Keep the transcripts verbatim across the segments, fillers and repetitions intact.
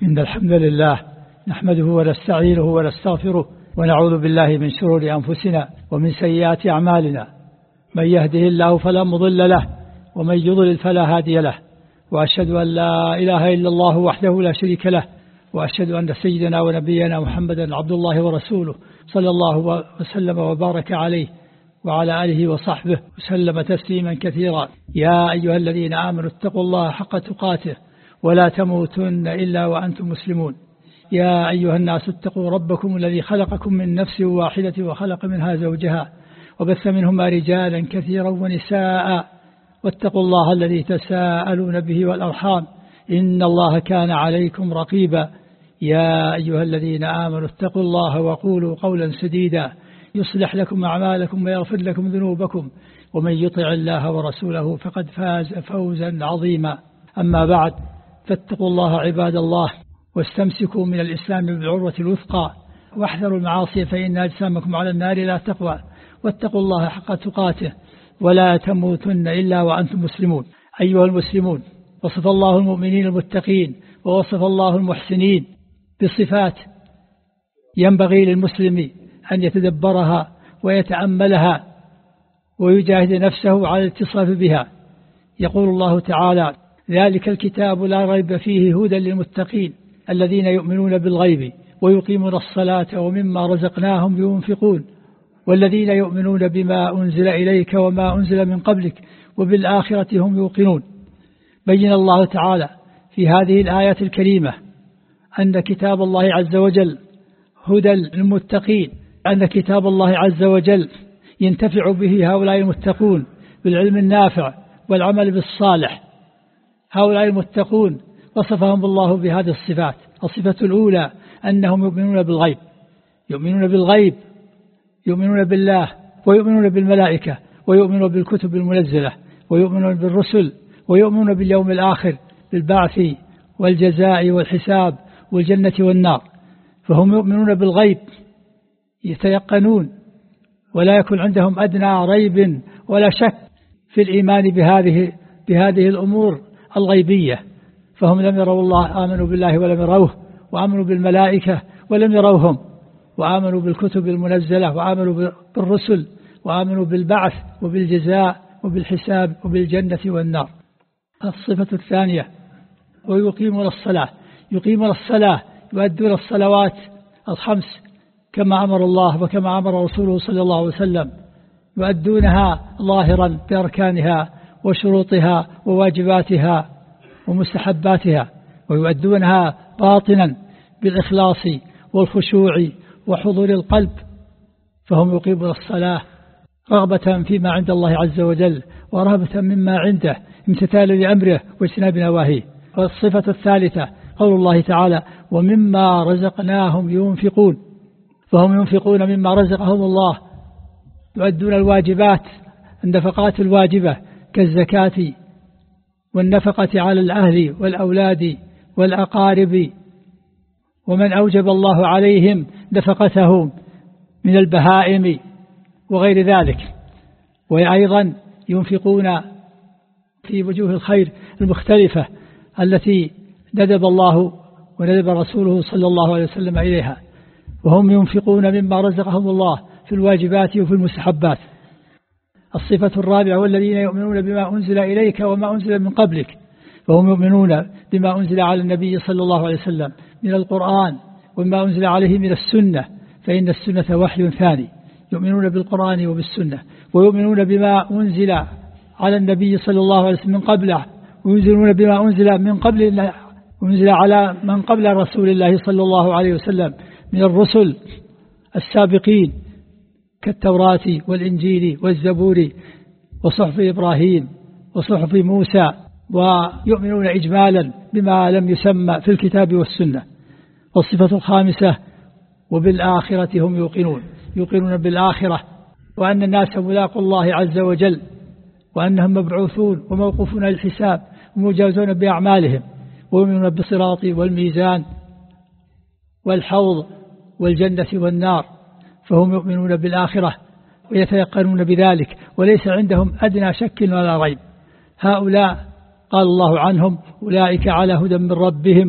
إن الحمد لله نحمده ونستعينه ونستغفره ونعوذ بالله من شرور أنفسنا ومن سيئات أعمالنا. من يهده الله فلا مضل له ومن يضلل فلا هادي له، وأشهد أن لا إله إلا الله وحده لا شريك له، وأشهد أن سيدنا ونبينا محمدا عبد الله ورسوله صلى الله وسلم وبارك عليه وعلى آله وصحبه وسلم تسليما كثيرا. يا أيها الذين آمنوا اتقوا الله حق تقاته ولا تموتن إلا وأنتم مسلمون. يا أيها الناس اتقوا ربكم الذي خلقكم من نفس واحدة وخلق منها زوجها وبث منهما رجالا كثيرا ونساء، واتقوا الله الذي تساءلون به والأرحام إن الله كان عليكم رقيبا. يا أيها الذين آمنوا اتقوا الله وقولوا قولا سديدا يصلح لكم أعمالكم ويغفر لكم ذنوبكم، ومن يطع الله ورسوله فقد فاز فوزا عظيما. أما بعد، فاتقوا الله عباد الله، واستمسكوا من الإسلام بالعروة الوثقى، واحذروا المعاصي فإن أجسامكم على النار لا تقوى، واتقوا الله حق تقاته ولا تموتن إلا وأنتم مسلمون. أيها المسلمون، وصف الله المؤمنين المتقين ووصف الله المحسنين بصفات ينبغي للمسلم أن يتدبرها ويتأملها ويجاهد نفسه على الاتصاف بها. يقول الله تعالى: ذلك الكتاب لا ريب فيه هدى للمتقين الذين يؤمنون بالغيب ويقيمون الصلاة ومما رزقناهم ينفقون والذين يؤمنون بما أنزل إليك وما أنزل من قبلك وبالآخرة هم يوقنون. بين الله تعالى في هذه الآية الكريمة أن كتاب الله عز وجل هدى للمتقين، أن كتاب الله عز وجل ينتفع به هؤلاء المتقون بالعلم النافع والعمل بالصالح. هؤلاء المتقون وصفهم الله بهذه الصفات. الصفة الأولى أنهم يؤمنون بالغيب، يؤمنون بالغيب يؤمنون بالله ويؤمنون بالملائكة ويؤمنون بالكتب المنزلة ويؤمنون بالرسل ويؤمنون باليوم الآخر، بالبعث والجزاء والحساب والجنة والنار. فهم يؤمنون بالغيب، يتيقنون ولا يكون عندهم أدنى ريب ولا شك في الإيمان بهذه بهذه الأمور الغيبية. فهم لم يروا الله، آمنوا بالله ولم يروه، وآمنوا بالملائكة ولم يروهم، وآمنوا بالكتب المنزلة وآمنوا بالرسل وآمنوا بالبعث وبالجزاء وبالحساب وبالجنة والنار. الصفة الثانية: ويقيمون الصلاة. يقيمون الصلاة، يؤدون الصلوات الخمس كما أمر الله وكما أمر رسوله صلى الله عليه وسلم، يؤدونها ظاهرا بأركانها وشروطها وواجباتها ومستحباتها، ويؤدونها باطنا بالإخلاص والخشوع وحضور القلب. فهم يقيمون الصلاة رغبة فيما عند الله عز وجل ورهبة مما عنده، امتثالا لأمره واجتناب نواهيه. والصفة الثالثة قول الله تعالى: ومما رزقناهم ينفقون. فهم ينفقون مما رزقهم الله، يؤدون الواجبات، النفقات الواجبة كالزكاة والنفقة على الأهل والأولاد والأقارب، ومن أوجب الله عليهم نفقتهم من البهائم وغير ذلك. وأيضا ينفقون في وجوه الخير المختلفة التي ندب الله وندب رسوله صلى الله عليه وسلم إليها. وهم ينفقون مما رزقهم الله في الواجبات وفي المستحبات. الصفة الرابعة: والذين يؤمنون بما أنزل إليك وما أنزل من قبلك. فهم يؤمنون بما أنزل على النبي صلى الله عليه وسلم من القرآن وما أنزل عليه من السنة، فإن السنة وحي ثاني. يؤمنون بالقرآن وبالسنة، ويؤمنون بما أنزل على النبي صلى الله عليه وسلم من قبله، وينزلون بما أنزل من قبل أنزل على من قبل رسول الله صلى الله عليه وسلم من الرسل السابقين كالتوراة والإنجيل والزبور وصحف إبراهيم وصحف موسى. ويؤمنون إجمالا بما لم يسمى في الكتاب والسنة. والصفة الخامسة: وبالآخرة هم يوقنون. يوقنون بالآخرة، وأن الناس ملاقوا الله عز وجل، وأنهم مبعوثون وموقوفون للحساب ومجازون بأعمالهم، ويؤمنون بالصراط والميزان والحوض والجنة والنار. فهم يؤمنون بالآخرة ويتيقنون بذلك، وليس عندهم أدنى شك ولا ريب. هؤلاء قال الله عنهم: أولئك على هدى من ربهم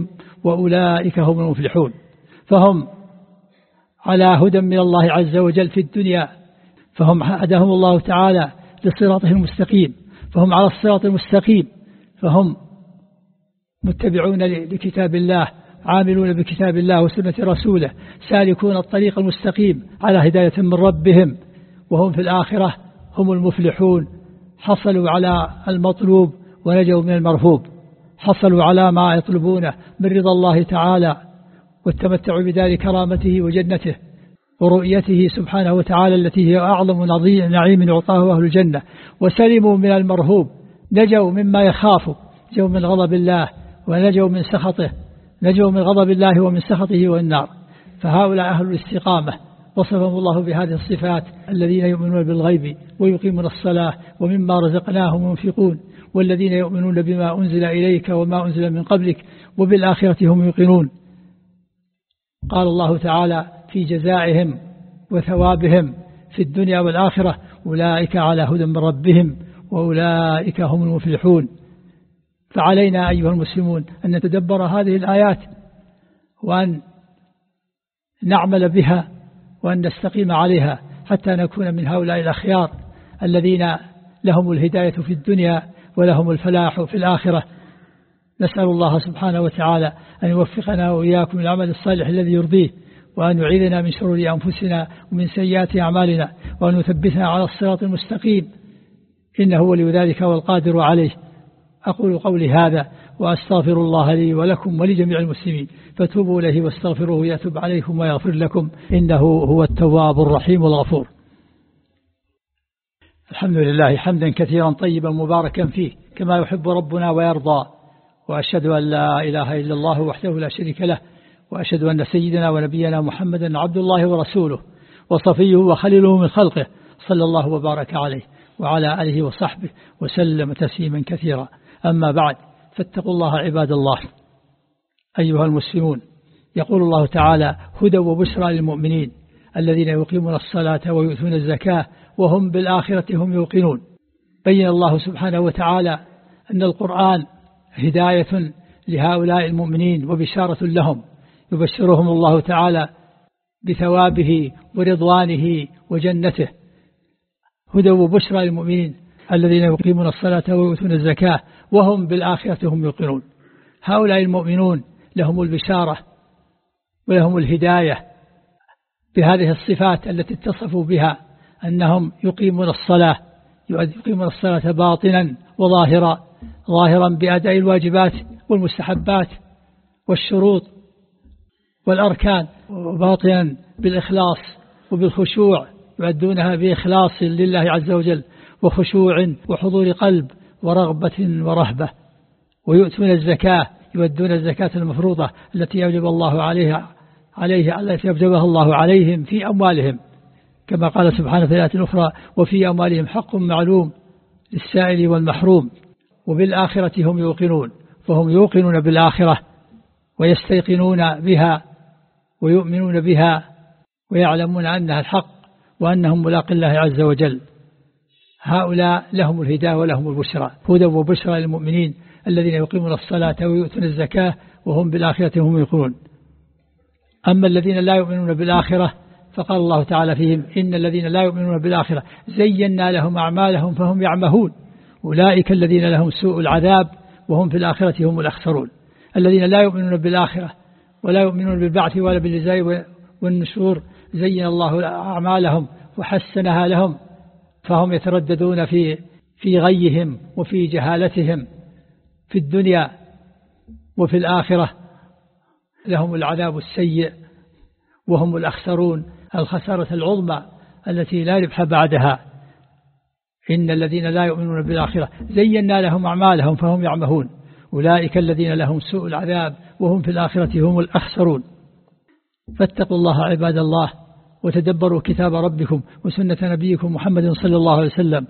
وأولئك هم المفلحون. فهم على هدى من الله عز وجل في الدنيا، فهم هداهم الله تعالى لصراطه المستقيم، فهم على الصراط المستقيم، فهم متبعون لكتاب الله، عاملون بكتاب الله وسنة رسوله، سالكون الطريق المستقيم على هداية من ربهم، وهم في الآخرة هم المفلحون، حصلوا على المطلوب ونجوا من المرهوب، حصلوا على ما يطلبونه من رضا الله تعالى، والتمتع بدار كرامته وجنته ورؤيته سبحانه وتعالى التي هي أعظم نعيم يعطاه أهل الجنة، وسلموا من المرهوب، نجوا مما يخافوا، نجوا من غضب الله ونجوا من سخطه، نجوا من غضب الله ومن سخطه والنار. فهؤلاء أهل الاستقامة وصفهم الله بهذه الصفات: الذين يؤمنون بالغيب ويقيمون الصلاة ومما رزقناهم ينفقون، والذين يؤمنون بما أنزل إليك وما أنزل من قبلك وبالآخرة هم يوقنون. قال الله تعالى في جزائهم وثوابهم في الدنيا والآخرة: أولئك على هدى من ربهم وأولئك هم المفلحون. فعلينا أيها المسلمون أن نتدبر هذه الآيات وأن نعمل بها وأن نستقيم عليها حتى نكون من هؤلاء الأخيار الذين لهم الهداية في الدنيا ولهم الفلاح في الآخرة. نسأل الله سبحانه وتعالى أن يوفقنا وإياكم العمل الصالح الذي يرضيه، وأن يعيذنا من شرور أنفسنا ومن سيئات أعمالنا، وأن يثبتنا على الصراط المستقيم، إنه ولي ذلك والقادر عليه. أقول قولي هذا وأستغفر الله لي ولكم ولجميع المسلمين، فتوبوا إليه واستغفروه يتوب عليكم ويغفر لكم، إنه هو التواب الرحيم الغفور. الحمد لله حمدا كثيرا طيبا مباركا فيه كما يحب ربنا ويرضى، وأشهد أن لا إله إلا الله وحده لا شريك له، وأشهد أن سيدنا ونبينا محمدا عبد الله ورسوله وصفيه وخليله من خلقه، صلى الله وبارك عليه وعلى آله وصحبه وسلم تسليما كثيرا. أما بعد، فاتقوا الله عباد الله أيها المسلمون. يقول الله تعالى: هدى وبشرى للمؤمنين الذين يقيمون الصلاة ويؤتون الزكاة وهم بالآخرة هم يوقنون. بين الله سبحانه وتعالى أن القرآن هداية لهؤلاء المؤمنين وبشارة لهم، يبشرهم الله تعالى بثوابه ورضوانه وجنته. هدى وبشرى للمؤمنين الذين يقيمون الصلاة ويؤتون الزكاة وهم بالآخرة هم يوقنون. هؤلاء المؤمنون لهم البشارة ولهم الهداية بهذه الصفات التي اتصفوا بها، أنهم يقيمون الصلاة، يقيمون الصلاة باطنا وظاهرا، ظاهرا بأداء الواجبات والمستحبات والشروط والأركان، وباطنا بالإخلاص وبالخشوع، يؤدونها بإخلاص لله عز وجل وخشوع وحضور قلب ورغبة ورهبة. ويؤتون الزكاة، يؤدون الزكاة المفروضة التي يوجب الله عليها عليه التي يوجبها الله عليهم في أموالهم، كما قال سبحانه في الآية الأخرى: وفي أموالهم حق معلوم للسائل والمحروم. وبالآخرة هم يوقنون، فهم يوقنون بالآخرة ويستيقنون بها ويؤمنون بها ويعلمون أنها الحق وأنهم ملاق الله عز وجل. هؤلاء لهم الهداية ولهم البشرى. هدى وبشرى للمؤمنين الذين يقيمون الصلاة ويؤتون الزكاة وهم بالآخرة هم يوقنون. أما الذين لا يؤمنون بالآخرة فقال الله تعالى فيهم: إن الذين لا يؤمنون بالآخرة زينا لهم أعمالهم فهم يعمهون، أولئك الذين لهم سوء العذاب وهم في الآخرة هم الأخسرون. الذين لا يؤمنون بالآخرة ولا يؤمنون بالبعث ولا بالجزاء والنشور زين الله أعمالهم وحسنها لهم، فهم يترددون في في غيهم وفي جهالتهم في الدنيا، وفي الآخرة لهم العذاب السيء وهم الأخسرون، الخسارة العظمى التي لا ربح بعدها. إن الذين لا يؤمنون بالآخرة زينا لهم أعمالهم فهم يعمهون، أولئك الذين لهم سوء العذاب وهم في الآخرة هم الأخسرون. فاتقوا الله عباد الله، وتدبروا كتاب ربكم وسنة نبيكم محمد صلى الله عليه وسلم،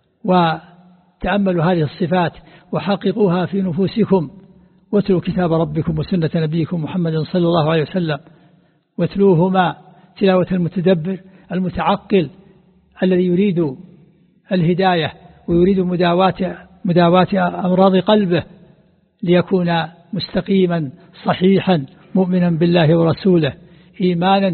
وتأملوا هذه الصفات وحققوها في نفوسكم. واتلوا كتاب ربكم وسنة نبيكم محمد صلى الله عليه وسلم، واتلوهما تلاوة المتدبر المتعقل الذي يريد الهداية ويريد مداواة مداواة أمراض قلبه ليكون مستقيما صحيحا مؤمنا بالله ورسوله إيمانا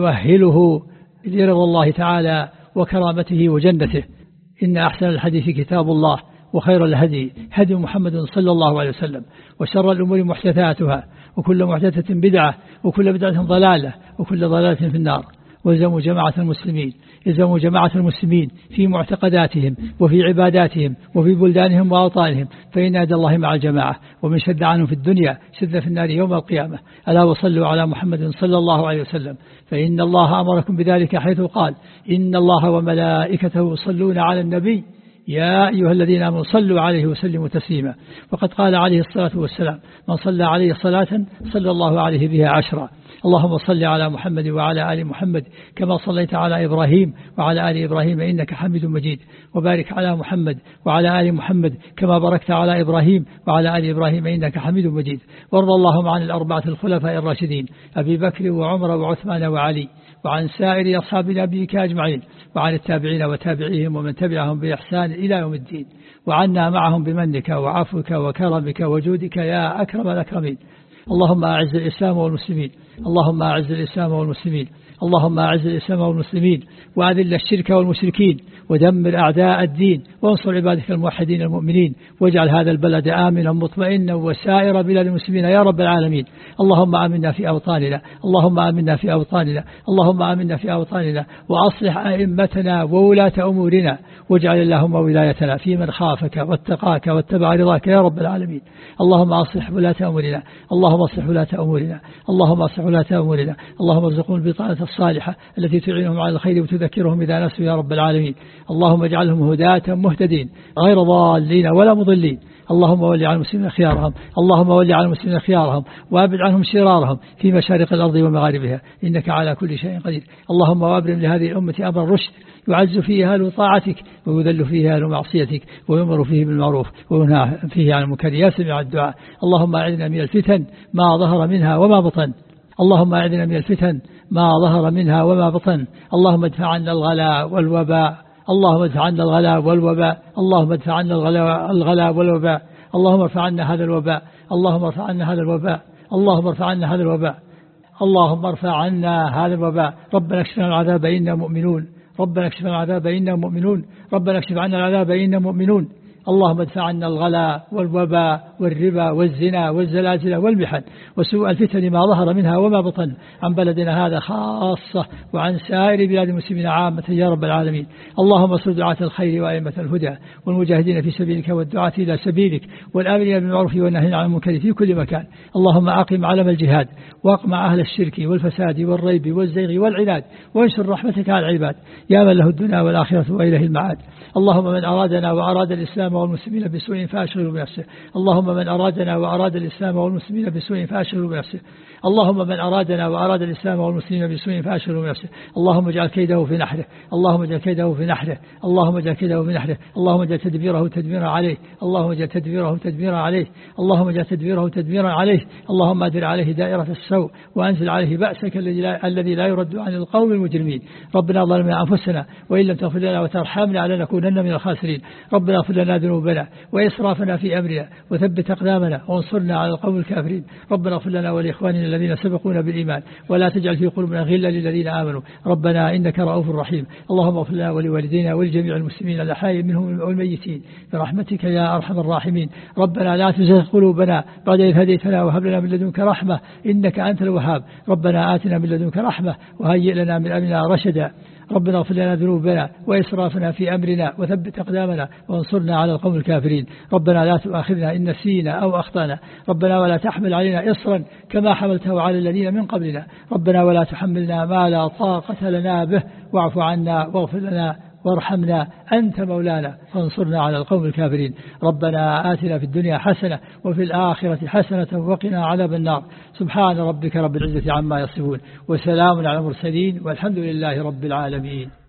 يؤهله لرضا الله تعالى وكرامته وجنته. إن أحسن الحديث كتاب الله وخير الهدي هدي محمد صلى الله عليه وسلم وشر الأمور محدثاتها وكل محدثة بدعة وكل بدعة ضلالة وكل ضلالة في النار. ويلزموا جماعة المسلمين يلزموا جماعة المسلمين في معتقداتهم وفي عباداتهم وفي بلدانهم وأوطانهم، فإن يد الله مع الجماعة، ومن شد عنهم في الدنيا شد في النار يوم القيامة. ألا وصلوا على محمد صلى الله عليه وسلم، فإن الله أمركم بذلك حيث قال إن الله وملائكته يصلون على النبي يا أيها الذين آمنوا صلوا عليه وسلموا تسليما. وقد قال عليه الصلاة والسلام من صلى عليه صلاة صلى الله عليه بها عشرا. اللهم صل على محمد وعلى آل محمد كما صليت على إبراهيم وعلى آل إبراهيم إنك حميد مجيد، وبارك على محمد وعلى آل محمد كما باركت على إبراهيم وعلى آل إبراهيم إنك حميد مجيد. وارض اللهم عن الأربعة الخلفاء الراشدين أبي بكر وعمر وعثمان وعلي، وعن سائر أصحاب نبيك أجمعين، وعن التابعين وتابعيهم ومن تبعهم بإحسان إلى يوم الدين، وعنا معهم بمنك وعفوك وكرمك وجودك يا أكرم الأكرمين. اللهم أعز الإسلام والمسلمين، اللهم أعز الإسلام والمسلمين، اللهم أعز الإسلام والمسلمين، وأذل الشرك والمشركين، ودمر أعداء الدين، وانصر عبادك الموحدين المؤمنين، واجعل هذا البلد آمنا مطمئنا وسائر بلاد المسلمين يا رب العالمين. اللهم آمنا في أوطاننا، اللهم آمنا في أوطاننا، اللهم آمنا في أوطاننا، وأصلح أئمتنا وولاة أمورنا، واجعل اللهم ولايتنا في من خافك واتقاك واتبع رضاك يا رب العالمين. اللهم أصلح ولاة أمورنا، اللهم أصلح ولاة أمورنا، اللهم أصلح ولاة أمورنا، اللهم ارزقهم البطانة الصالحة التي تعينهم على الخير وتذكرهم إذا نسوا يا رب العالمين. اللهم اجعلهم هداة مهتدين غير ضالين ولا مضلين. اللهم ولي على المسلمين خيارهم، اللهم ولي على المسلمين خيارهم، وابعد عنهم شرارهم في مشارق الأرض ومغاربها، إنك على كل شيء قدير. اللهم وابرم لهذه الأمة أمر الرشد يعز فيه أهل طاعتك ويذل فيه أهل معصيتك، ويمر فيه بالمعروف وينهى فيه عن المنكر يا سميع الدعاء. اللهم أعذنا من الفتن ما ظهر منها وما بطن، اللهم أعذنا من الفتن ما ظهر منها وما بطن. اللهم ادفع عنا الغلاء والوباء، اللهم ادفع عنا الغلاء والوباء، اللهم ادفع عنا الغلاء الغلاء والوباء. اللهم ارفع عنا هذا الوباء، اللهم ارفع عنا هذا الوباء، اللهم ارفع عنا هذا الوباء، اللهم ارفع عنا هذا الوباء. ربنا اكشف عنا العذاب إنا مؤمنون، ربنا اكشف عنا العذاب إنا مؤمنون، ربنا اكشف عنا العذاب إنا مؤمنون. اللهم ادفع عنا الغلاء والوباء والربا والزنا والزلازل والمحن وسوء الفتن ما ظهر منها وما بطن عن بلدنا هذا خاصة وعن سائر بلاد المسلمين عامة يا رب العالمين. اللهم اصر دعاة الخير وأئمة الهدى والمجاهدين في سبيلك والدعاة إلى سبيلك والآمرين بالمعروف والنهي عن المنكر في كل مكان. اللهم أقم علم الجهاد واقمع أهل الشرك والفساد والريب والزيغ والعناد، وانشر رحمتك على العباد يا من له الدنيا والآخرة وإليه المعاد. اللهم من أرادنا وأراد الإسلام والمسلمين بسوء فأشغله بنفسه، اللهم من أرادنا وأراد الإسلام والمسلمين بسوء فأشغله بنفسه، اللهم من أرادنا وأراد الإسلام والمسلمين بسوء فأشغله بنفسه. اللهم اجعل كيده في نحره، اللهم اجعل كيده في نحره، اللهم اجعل كيده في نحره، اللهم اجعل تدبيره تدميرا عليه، اللهم اجعل تدبيره تدميرا عليه، اللهم اجعل تدبيره تدميرا عليه. اللهم أدر عليه دائرة السوء وأنزل عليه بأسك الذي لا يرد عن القوم المجرمين. ربنا ظلمنا أنفسنا وإن لم تغفر لنا وترحمنا لنكونن من الخاسرين. ربنا اغفر لنا ذنوبنا وإسرافنا في أمرنا وثبت أقدامنا وانصرنا على القوم الكافرين. ربنا اغفر لنا ولإخواننا الذين سبقونا بالإيمان ولا تجعل في قلوبنا غلا للذين آمنوا ربنا إنك رؤوف رحيم. اللهم اغفر لنا ولوالدينا ولجميع المسلمين الأحياء منهم والميتين برحمتك يا أرحم الراحمين. ربنا لا تزغ قلوبنا بعد إذ هديتنا وهب لنا من لدنك رحمة إنك أنت الوهاب. ربنا آتنا من لدنك رحمة وهيئ لنا من أمرنا رشدا. ربنا اغفر لنا ذنوبنا وإسرافنا في أمرنا وثبت أقدامنا وانصرنا على القوم الكافرين. ربنا لا تؤاخذنا إن نسينا أو أخطأنا، ربنا ولا تحمل علينا إصرا كما حملته على الذين من قبلنا، ربنا ولا تحملنا ما لا طاقة لنا به، واعف عنا واغفر لنا وارحمنا أنت مولانا فانصرنا على القوم الكافرين. ربنا آتنا في الدنيا حسنة وفي الآخرة حسنة وقنا عذاب النار. سبحان ربك رب العزة عما يصفون وسلام على المرسلين والحمد لله رب العالمين.